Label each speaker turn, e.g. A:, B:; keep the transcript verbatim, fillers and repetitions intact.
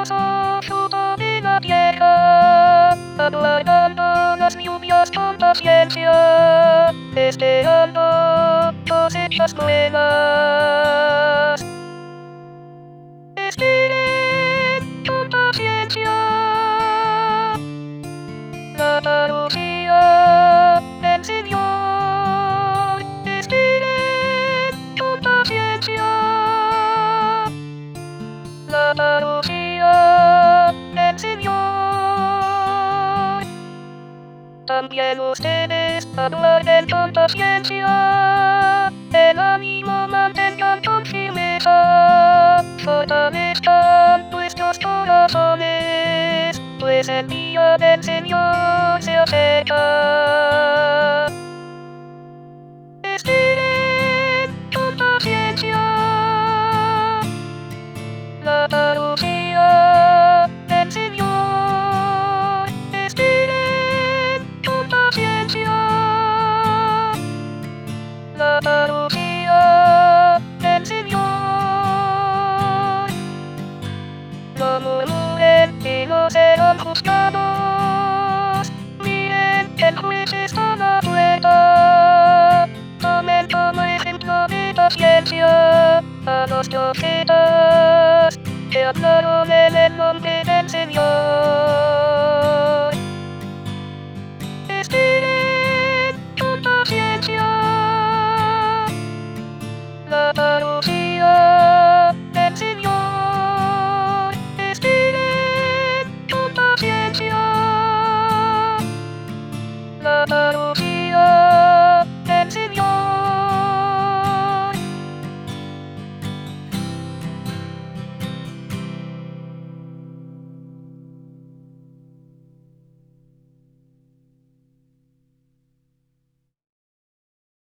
A: hermoso fruto de la tierra, aguardando las lluvias con paciencia, esperando cosechas buenas. Esperen con paciencia la parucía del Señor. Esperen con paciencia la parucía del Señor. También ustedes aguarden con paciencia, el ánimo mantengan con firmeza, fortalezcan nuestros corazones, pues el día del Señor se acerca. Esperen con paciencia la parucía del Señor. Esperen con paciencia la parucía del Señor. No murmuren que no serán juzgados. Miren, el juez está a la puerta. Tomen como ejemplo de paciencia a los profetas que hablaron en el